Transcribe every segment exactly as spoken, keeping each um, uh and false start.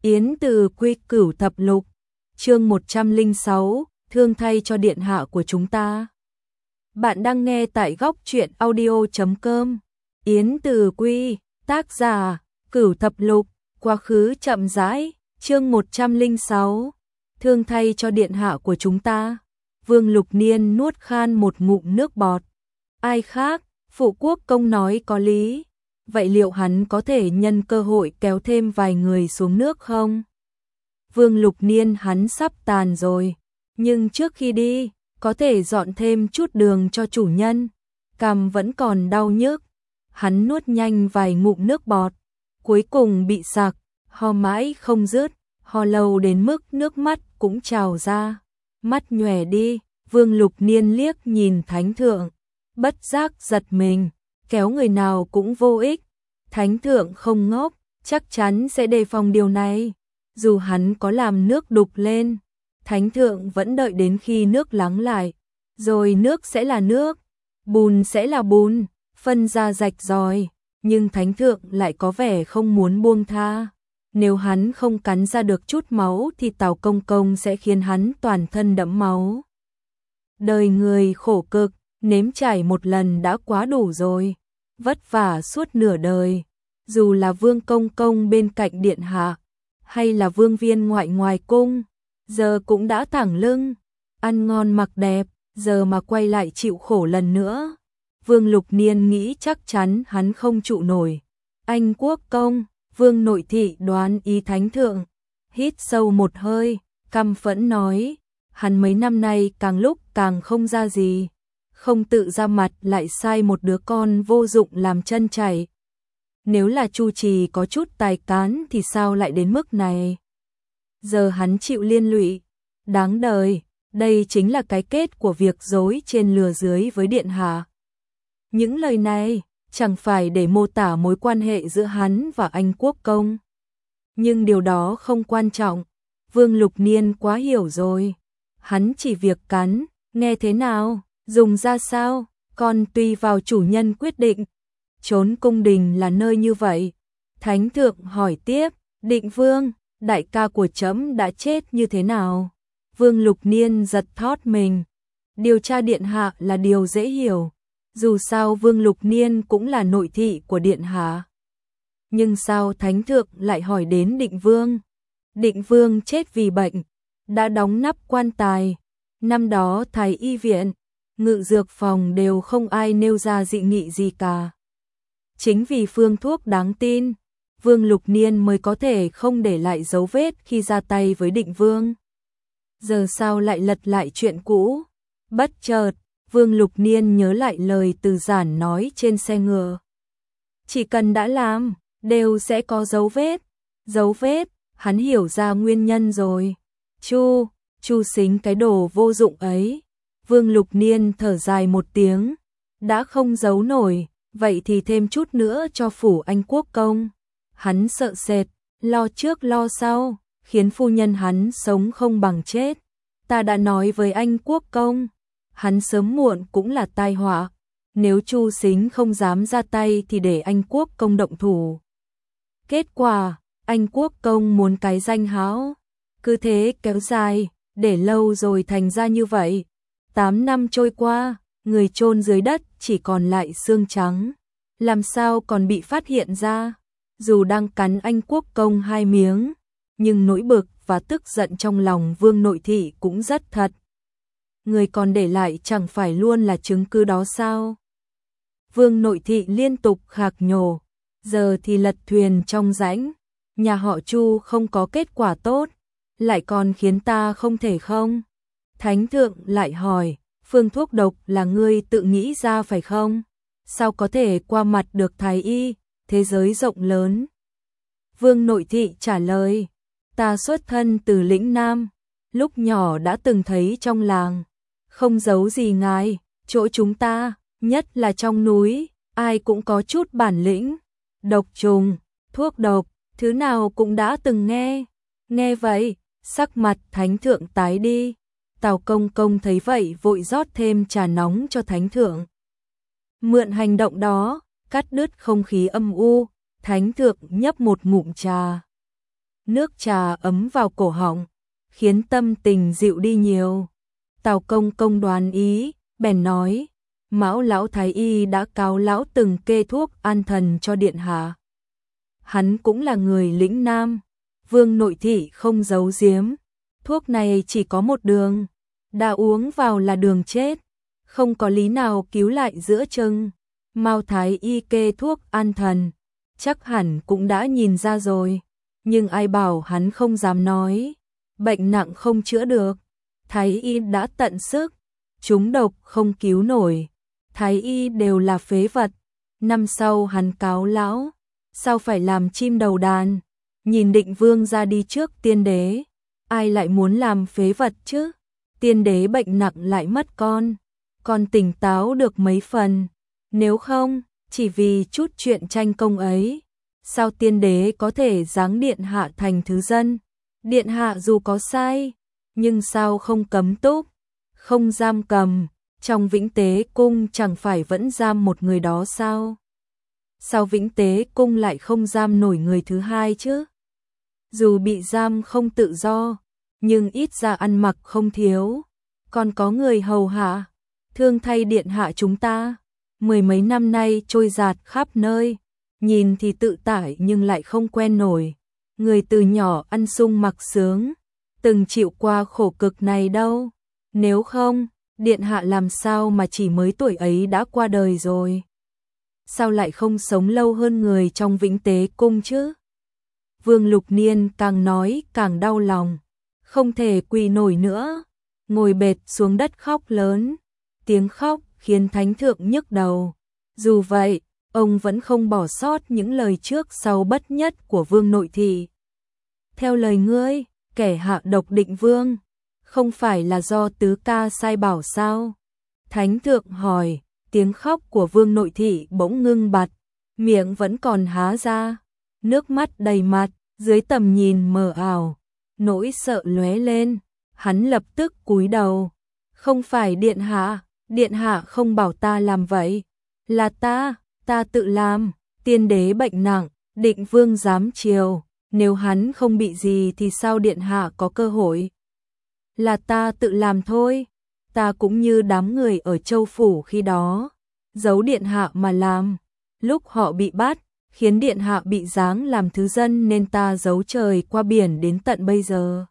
Yến Từ Quy Cửu Thập Lục, chương một trăm lẻ sáu, thương thay cho điện hạ của chúng ta. Bạn đang nghe tại góc truyện audio chấm com. Yến Từ Quy, tác giả, Cửu Thập Lục, quá khứ chậm rãi, chương một trăm lẻ sáu, thương thay cho điện hạ của chúng ta. Vương Lục Niên nuốt khan một ngụm nước bọt. Ai khác, phụ quốc công nói có lý. Vậy liệu hắn có thể nhân cơ hội kéo thêm vài người xuống nước không? Vương Lục Niên hắn sắp tàn rồi, nhưng trước khi đi, có thể dọn thêm chút đường cho chủ nhân. Cằm vẫn còn đau nhức, hắn nuốt nhanh vài ngụm nước bọt, cuối cùng bị sặc, ho mãi không dứt, ho lâu đến mức nước mắt cũng trào ra. Mắt nhòe đi, Vương Lục Niên liếc nhìn Thánh Thượng, bất giác giật mình, kéo người nào cũng vô ích. Thánh Thượng không ngốc, chắc chắn sẽ đề phòng điều này. Dù hắn có làm nước đục lên, Thánh Thượng vẫn đợi đến khi nước lắng lại, rồi nước sẽ là nước, bùn sẽ là bùn, phân ra rạch ròi. Nhưng Thánh Thượng lại có vẻ không muốn buông tha. Nếu hắn không cắn ra được chút máu thì Tào Công Công sẽ khiến hắn toàn thân đẫm máu. Đời người khổ cực, nếm trải một lần đã quá đủ rồi. Vất vả suốt nửa đời, dù là Vương Công Công bên cạnh điện hạ, hay là Vương Viên ngoại ngoài cung, giờ cũng đã thẳng lưng, ăn ngon mặc đẹp, giờ mà quay lại chịu khổ lần nữa. Vương Lục Niên nghĩ chắc chắn hắn không trụ nổi. Anh quốc công, Vương Nội Thị đoán ý Thánh Thượng, hít sâu một hơi, căm phẫn nói, hắn mấy năm nay càng lúc càng không ra gì. Không tự ra mặt lại sai một đứa con vô dụng làm chân chảy. Nếu là Chu Trì có chút tài cán thì sao lại đến mức này? Giờ hắn chịu liên lụy, đáng đời, đây chính là cái kết của việc dối trên lừa dưới với điện hạ. Những lời này chẳng phải để mô tả mối quan hệ giữa hắn và anh quốc công. Nhưng điều đó không quan trọng, Vương Lục Niên quá hiểu rồi. Hắn chỉ việc cắn, nghe thế nào? Dùng ra sao, còn tùy vào chủ nhân quyết định. Trốn cung đình là nơi như vậy. Thánh Thượng hỏi tiếp, Định Vương, đại ca của trẫm đã chết như thế nào? Vương Lục Niên giật thót mình. Điều tra điện hạ là điều dễ hiểu. Dù sao Vương Lục Niên cũng là nội thị của điện hạ. Nhưng sao Thánh Thượng lại hỏi đến Định Vương? Định Vương chết vì bệnh, đã đóng nắp quan tài. Năm đó thái y viện, ngự dược phòng đều không ai nêu ra dị nghị gì cả. Chính vì phương thuốc đáng tin, Vương Lục Niên mới có thể không để lại dấu vết khi ra tay với Định Vương. Giờ sao lại lật lại chuyện cũ? Bất chợt, Vương Lục Niên nhớ lại lời Từ Giản nói trên xe ngựa. Chỉ cần đã làm, đều sẽ có dấu vết. Dấu vết, hắn hiểu ra nguyên nhân rồi. Chu, Chu Sính cái đồ vô dụng ấy. Vương Lục Niên thở dài một tiếng, đã không giấu nổi, vậy thì thêm chút nữa cho phủ anh quốc công. Hắn sợ sệt, lo trước lo sau, khiến phu nhân hắn sống không bằng chết. Ta đã nói với anh quốc công, hắn sớm muộn cũng là tai họa. Nếu Chu Sính không dám ra tay thì để anh quốc công động thủ. Kết quả, anh quốc công muốn cái danh hão. Cứ thế kéo dài, để lâu rồi thành ra như vậy. Tám năm trôi qua, người chôn dưới đất chỉ còn lại xương trắng. Làm sao còn bị phát hiện ra? Dù đang cắn anh quốc công hai miếng, nhưng nỗi bực và tức giận trong lòng Vương Nội Thị cũng rất thật. Người còn để lại chẳng phải luôn là chứng cứ đó sao? Vương Nội Thị liên tục khạc nhổ, giờ thì lật thuyền trong rãnh. Nhà họ Chu không có kết quả tốt, lại còn khiến ta không thể không? Thánh Thượng lại hỏi, phương thuốc độc là ngươi tự nghĩ ra phải không? Sao có thể qua mặt được thái y, thế giới rộng lớn? Vương Nội Thị trả lời, ta xuất thân từ lĩnh Nam, lúc nhỏ đã từng thấy trong làng. Không giấu gì ngài, chỗ chúng ta, nhất là trong núi, ai cũng có chút bản lĩnh. Độc trùng, thuốc độc, thứ nào cũng đã từng nghe. Nghe vậy, sắc mặt Thánh Thượng tái đi. Tào Công Công thấy vậy vội rót thêm trà nóng cho Thánh Thượng. Mượn hành động đó, cắt đứt không khí âm u, Thánh Thượng nhấp một ngụm trà. nước trà ấm vào cổ họng, khiến tâm tình dịu đi nhiều. Tào Công Công đoán ý, bèn nói, Mão lão thái y đã cáo lão từng kê thuốc an thần cho điện hạ. Hắn cũng là người lĩnh nam, Vương nội thị không giấu giếm, thuốc này chỉ có một đường, đã uống vào là đường chết, không có lý nào cứu lại giữa chừng. Mao thái y kê thuốc an thần, chắc hẳn cũng đã nhìn ra rồi, nhưng ai bảo hắn không dám nói, bệnh nặng không chữa được, thái y đã tận sức, trúng độc không cứu nổi, thái y đều là phế vật. Năm sau hắn cáo lão, sao phải làm chim đầu đàn, nhìn Định Vương ra đi trước tiên đế, ai lại muốn làm phế vật chứ? Tiên đế bệnh nặng lại mất con, con tỉnh táo được mấy phần, nếu không, chỉ vì chút chuyện tranh công ấy, sao tiên đế có thể giáng điện hạ thành thứ dân? Điện hạ dù có sai, nhưng sao không cấm túc, không giam cầm, trong Vĩnh Tế cung chẳng phải vẫn giam một người đó sao? Sao Vĩnh Tế cung lại không giam nổi người thứ hai chứ? Dù bị giam không tự do, nhưng ít ra ăn mặc không thiếu, còn có người hầu hạ, thương thay điện hạ chúng ta. Mười mấy năm nay trôi dạt khắp nơi, nhìn thì tự tại nhưng lại không quen nổi. Người từ nhỏ ăn sung mặc sướng, từng chịu qua khổ cực này đâu. Nếu không, điện hạ làm sao mà chỉ mới tuổi ấy đã qua đời rồi? Sao lại không sống lâu hơn người trong Vĩnh Tế cung chứ? Vương Lục Niên càng nói càng đau lòng, không thể quỳ nổi nữa, ngồi bệt xuống đất khóc lớn, tiếng khóc khiến thánh thượng nhức đầu. Dù vậy, ông vẫn không bỏ sót những lời trước sau bất nhất của Vương nội thị. Theo lời ngươi, kẻ hạ độc Định Vương, không phải là do tứ ca sai bảo sao? Thánh thượng hỏi, tiếng khóc của Vương nội thị bỗng ngưng bặt, miệng vẫn còn há ra, nước mắt đầy mặt, dưới tầm nhìn mờ ảo, nỗi sợ lóe lên, hắn lập tức cúi đầu. Không phải điện hạ, điện hạ không bảo ta làm vậy, là ta, ta tự làm. Tiên đế bệnh nặng, Định Vương giám triều, nếu hắn không bị gì thì sao điện hạ có cơ hội? Là ta tự làm thôi, ta cũng như đám người ở Châu Phủ khi đó, giấu điện hạ mà làm. Lúc họ bị bắt, khiến điện hạ bị giáng làm thứ dân nên ta giấu trời qua biển đến tận bây giờ.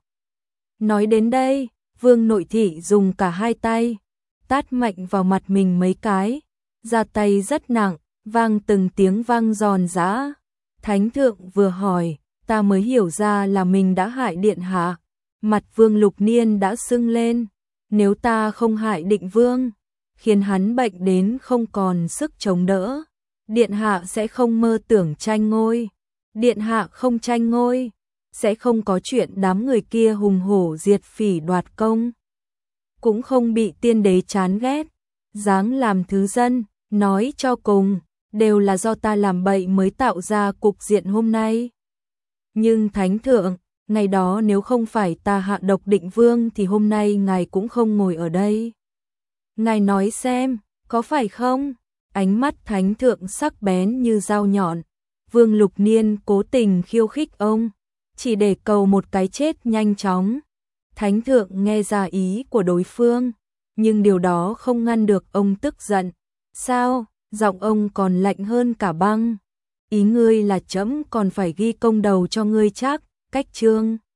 Nói đến đây, Vương nội thị dùng cả hai tay, tát mạnh vào mặt mình mấy cái, ra tay rất nặng, vang từng tiếng vang giòn giã. Thánh thượng vừa hỏi, ta mới hiểu ra là mình đã hại điện hạ. Mặt Vương Lục Niên đã sưng lên, nếu ta không hại Định Vương, khiến hắn bệnh đến không còn sức chống đỡ, điện hạ sẽ không mơ tưởng tranh ngôi. Điện hạ không tranh ngôi, sẽ không có chuyện đám người kia hùng hổ diệt phỉ đoạt công, cũng không bị tiên đế chán ghét, giáng làm thứ dân. Nói cho cùng, đều là do ta làm bậy mới tạo ra cục diện hôm nay. Nhưng thánh thượng, ngày đó nếu không phải ta hạ độc Định Vương thì hôm nay ngài cũng không ngồi ở đây. Ngài nói xem, có phải không? Ánh mắt thánh thượng sắc bén như dao nhọn. Vương Lục Niên cố tình khiêu khích ông, chỉ để cầu một cái chết nhanh chóng. Thánh thượng nghe ra ý của đối phương, nhưng điều đó không ngăn được ông tức giận. Sao? Giọng ông còn lạnh hơn cả băng. Ý ngươi là trẫm còn phải ghi công đầu cho ngươi chắc? Cách chương